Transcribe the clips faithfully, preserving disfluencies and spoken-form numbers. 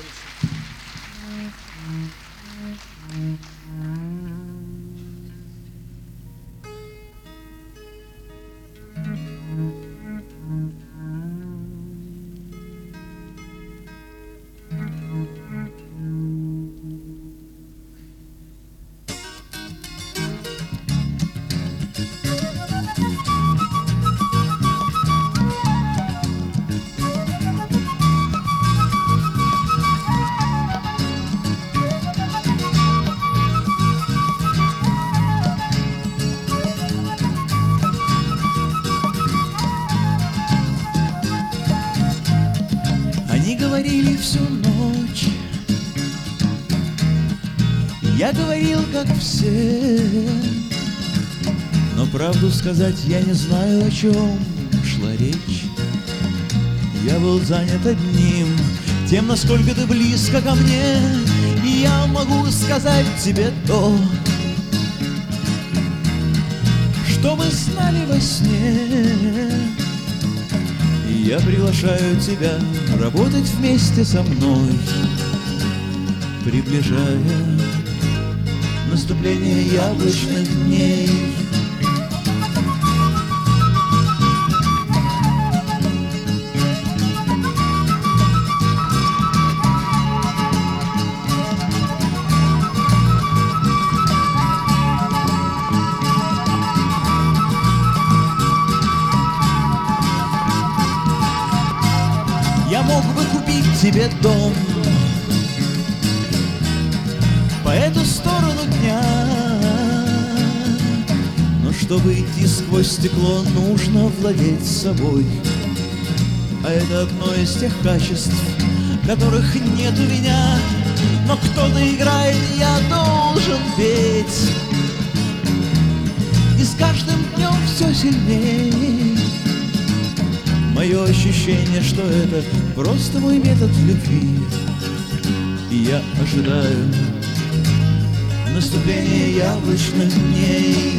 Они говорили всю ночь, я говорил, как все, но правду сказать я не знаю, о чем шла речь. Я был занят одним, тем, насколько ты близко ко мне, и я могу сказать тебе то, что мы знали во сне. И я приглашаю тебя работать вместе со мной, приближая наступление яблочных дней. Я мог бы купить тебе дом по эту сторону дня, но чтобы идти сквозь стекло, нужно владеть собой. А это одно из тех качеств, которых нет у меня, но кто-то играет, я должен петь. И с каждым днем все сильнее мое ощущение, что это просто мой метод любви. И я ожидаю наступления яблочных дней.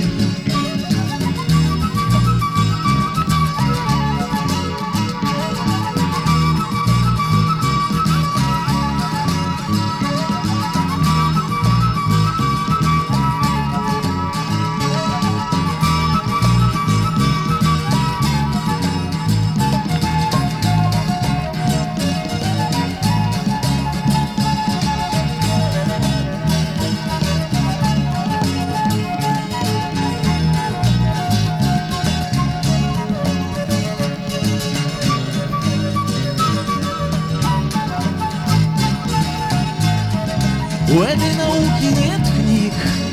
У этой науки нет книг,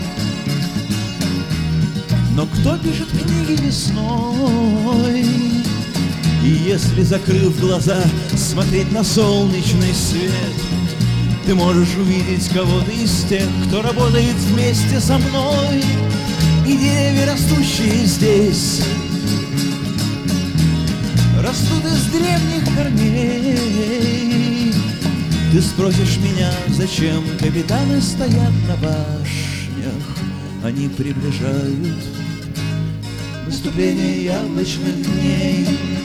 но кто пишет книги весной? И если, закрыв глаза, смотреть на солнечный свет, ты можешь увидеть кого-то из тех, кто работает вместе со мной. И деревья, растущие здесь, растут из древних корней. Ты спросишь меня, зачем капитаны стоят на башнях? Они приближают наступление яблочных дней.